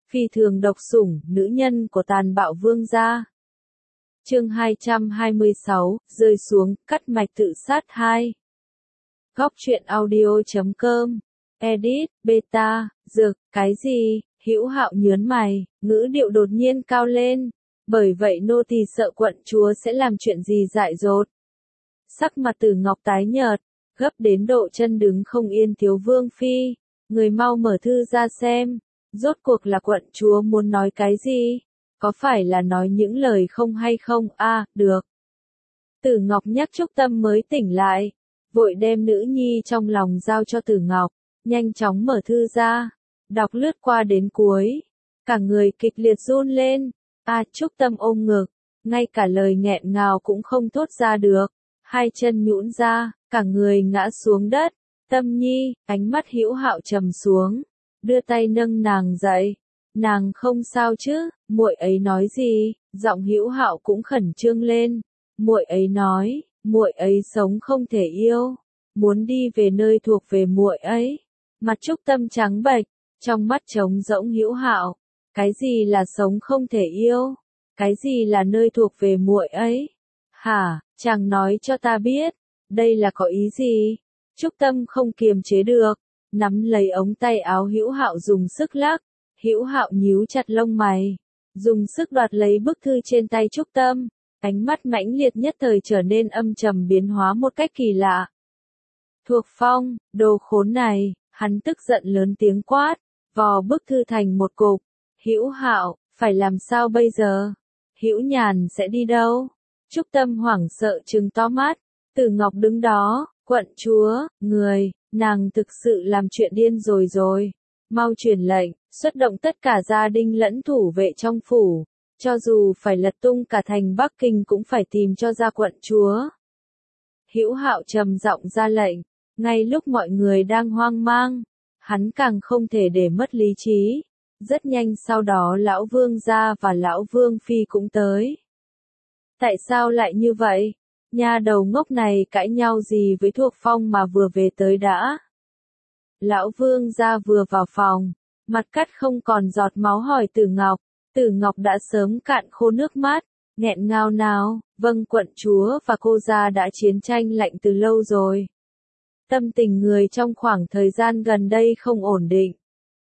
Phi thường độc sủng, nữ nhân của tàn bạo vương gia. Chương 226, rơi xuống, cắt mạch tự sát 2. Góc truyện audio.com. Edit, beta, dược, cái gì? Hữu Hạo nhớn mày, ngữ điệu đột nhiên cao lên. Bởi vậy nô tỳ sợ quận chúa sẽ làm chuyện gì dại dột. Sắc mặt Tử Ngọc tái nhợt, gấp đến độ chân đứng không yên. Thiếu vương phi, người mau mở thư ra xem. Rốt cuộc là quận chúa muốn nói cái gì? Có phải là nói những lời không hay không? Được. Tử Ngọc nhắc Trúc Tâm mới tỉnh lại, vội đem nữ nhi trong lòng giao cho Tử Ngọc, nhanh chóng mở thư ra, đọc lướt qua đến cuối, cả người kịch liệt run lên. Trúc Tâm ôm ngực, ngay cả lời nghẹn ngào cũng không thốt ra được, hai chân nhũn ra, cả người ngã xuống đất. Tâm nhi, ánh mắt Hữu Hạo trầm xuống, đưa tay nâng nàng dậy. Nàng không sao chứ? Muội ấy nói gì? Giọng Hữu Hạo cũng khẩn trương lên. Muội ấy nói, muội ấy sống không thể yêu, muốn đi về nơi thuộc về muội ấy. Mặt Trúc Tâm trắng bệch, trong mắt trống rỗng. Hữu Hạo, cái gì là sống không thể yêu? Cái gì là nơi thuộc về muội ấy? Hả, chàng nói cho ta biết, đây là có ý gì? Trúc Tâm không kiềm chế được, nắm lấy ống tay áo Hữu Hạo dùng sức lắc. Hữu Hạo nhíu chặt lông mày, dùng sức đoạt lấy bức thư trên tay Trúc Tâm, ánh mắt mãnh liệt nhất thời trở nên âm trầm, biến hóa một cách kỳ lạ. Thuộc Phong, đồ khốn này, hắn tức giận lớn tiếng quát, vò bức thư thành một cục. Hữu Hạo, phải làm sao bây giờ? Hữu Nhàn sẽ đi đâu? Trúc Tâm hoảng sợ trừng to mắt. Tử Ngọc đứng đó, quận chúa, người, nàng thực sự làm chuyện điên rồi. Mau truyền lệnh, xuất động tất cả gia đình lẫn thủ vệ trong phủ, cho dù phải lật tung cả thành Bắc Kinh cũng phải tìm cho ra quận chúa. Hữu Hạo trầm giọng ra lệnh, ngay lúc mọi người đang hoang mang, hắn càng không thể để mất lý trí. Rất nhanh sau đó lão vương gia và lão vương phi cũng tới. Tại sao lại như vậy? Nha đầu ngốc này cãi nhau gì với Thuộc Phong mà vừa về tới đã? Lão vương gia vừa vào phòng, mặt cắt không còn giọt máu hỏi Tử Ngọc. Tử Ngọc đã sớm cạn khô nước mắt, nghẹn ngào nào, vâng quận chúa và cô gia đã chiến tranh lạnh từ lâu rồi. Tâm tình người trong khoảng thời gian gần đây không ổn định.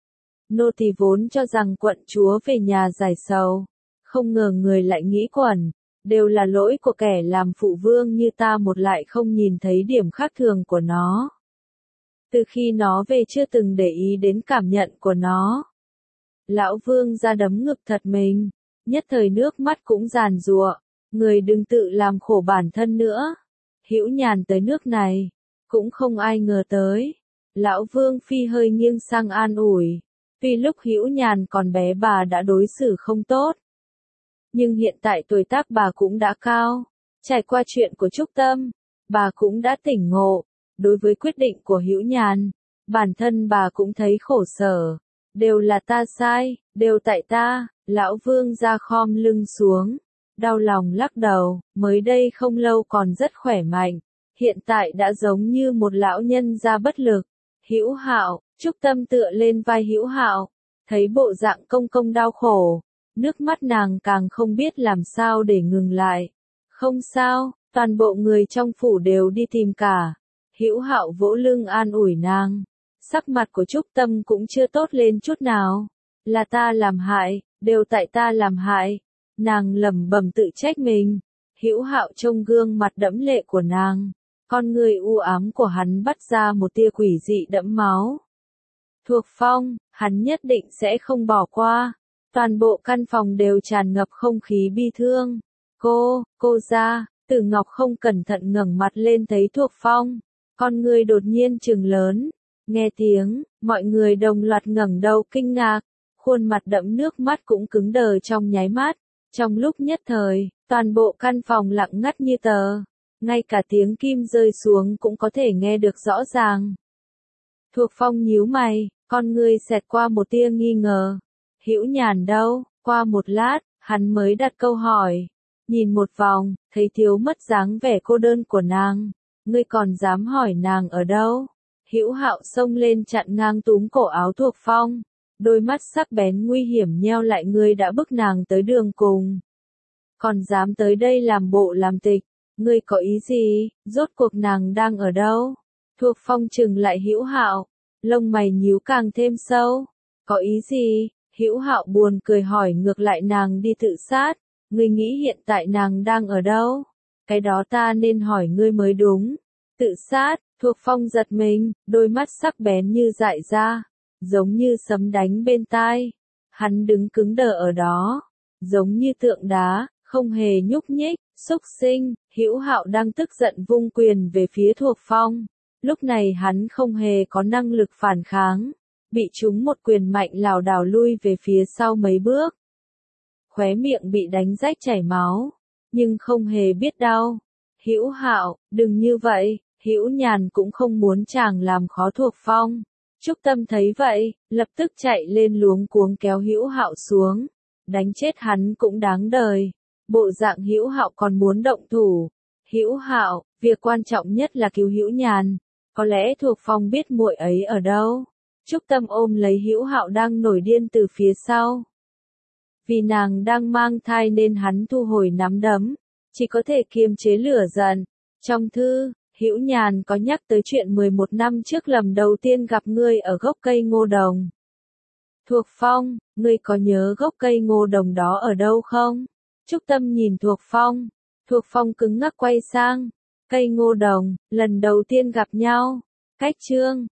Nô tỳ vốn cho rằng quận chúa về nhà giải sầu, không ngờ người lại nghĩ quẩn, đều là lỗi của kẻ làm phụ vương như ta, một lại không nhìn thấy điểm khác thường của nó. Từ khi nó về chưa từng để ý đến cảm nhận của nó. Lão vương ra đấm ngực thật mình, nhất thời nước mắt cũng giàn giụa, người đừng tự làm khổ bản thân nữa. Hữu Nhàn tới nước này, cũng không ai ngờ tới. Lão vương phi hơi nghiêng sang an ủi, vì lúc Hữu Nhàn còn bé bà đã đối xử không tốt. Nhưng hiện tại tuổi tác bà cũng đã cao, trải qua chuyện của Trúc Tâm, bà cũng đã tỉnh ngộ. Đối với quyết định của Hữu Nhàn, bản thân bà cũng thấy khổ sở. Đều là ta sai, đều tại ta. Lão vương ra khom lưng xuống, đau lòng lắc đầu, mới đây không lâu còn rất khỏe mạnh, hiện tại đã giống như một lão nhân già bất lực. Hữu Hạo, Trúc Tâm tựa lên vai Hữu Hạo, thấy bộ dạng công công đau khổ, nước mắt nàng càng không biết làm sao để ngừng lại. Không sao, toàn bộ người trong phủ đều đi tìm cả. Hữu Hạo vỗ lưng an ủi nàng, sắc mặt của Trúc Tâm cũng chưa tốt lên chút nào. Là ta làm hại, đều tại ta làm hại. Nàng lẩm bẩm tự trách mình. Hữu Hạo trông gương mặt đẫm lệ của nàng, con người u ám của hắn bắt ra một tia quỷ dị đẫm máu. Thuộc Phong, hắn nhất định sẽ không bỏ qua. Toàn bộ căn phòng đều tràn ngập không khí bi thương. Cô ra, Tử Ngọc không cẩn thận ngẩng mặt lên thấy Thuộc Phong. Con người đột nhiên trừng lớn, nghe tiếng, mọi người đồng loạt ngẩng đầu kinh ngạc, khuôn mặt đẫm nước mắt cũng cứng đờ trong nháy mắt. Trong lúc nhất thời, toàn bộ căn phòng lặng ngắt như tờ, ngay cả tiếng kim rơi xuống cũng có thể nghe được rõ ràng. Thuộc Phong nhíu mày, con người xẹt qua một tia nghi ngờ. Hữu Nhàn đâu? Qua một lát, hắn mới đặt câu hỏi. Nhìn một vòng, thấy thiếu mất dáng vẻ cô đơn của nàng. Ngươi còn dám hỏi nàng ở đâu? Hữu Hạo xông lên chặn ngang túm cổ áo Thuộc Phong. đôi mắt sắc bén nguy hiểm nheo lại, ngươi đã bức nàng tới đường cùng. Còn dám tới đây làm bộ làm tịch, ngươi có ý gì, rốt cuộc nàng đang ở đâu? Thuộc Phong trừng lại Hữu Hạo, lông mày nhíu càng thêm sâu. Có ý gì? Hữu Hạo buồn cười hỏi ngược lại, nàng đi tự sát, ngươi nghĩ hiện tại nàng đang ở đâu? Cái đó ta nên hỏi ngươi mới đúng. Tự sát, Thuộc Phong giật mình, đôi mắt sắc bén như dại ra, giống như sấm đánh bên tai. Hắn đứng cứng đờ ở đó, giống như tượng đá, không hề nhúc nhích. Xúc sinh, Hữu Hạo đang tức giận vung quyền về phía Thuộc Phong. Lúc này hắn không hề có năng lực phản kháng, bị trúng một quyền mạnh lảo đảo lui về phía sau mấy bước. Khóe miệng bị đánh rách chảy máu, nhưng không hề biết đau. Hữu Hạo, đừng như vậy, Hữu Nhàn cũng không muốn chàng làm khó Thuộc Phong. Trúc Tâm thấy vậy, lập tức chạy lên luống cuống kéo Hữu Hạo xuống, đánh chết hắn cũng đáng đời. Bộ dạng Hữu Hạo còn muốn động thủ. Hữu Hạo, việc quan trọng nhất là cứu Hữu Nhàn. Có lẽ Thuộc Phong biết muội ấy ở đâu. Trúc Tâm ôm lấy Hữu Hạo đang nổi điên từ phía sau. Vì nàng đang mang thai nên hắn thu hồi nắm đấm, chỉ có thể kiềm chế lửa giận. Trong thư, Hữu Nhàn có nhắc tới chuyện 11 năm trước lần đầu tiên gặp ngươi ở gốc cây ngô đồng. Thuộc Phong, ngươi có nhớ gốc cây ngô đồng đó ở đâu không? Trúc Tâm nhìn Thuộc Phong. Thuộc Phong cứng ngắc quay sang. Cây ngô đồng, lần đầu tiên gặp nhau. Cách chương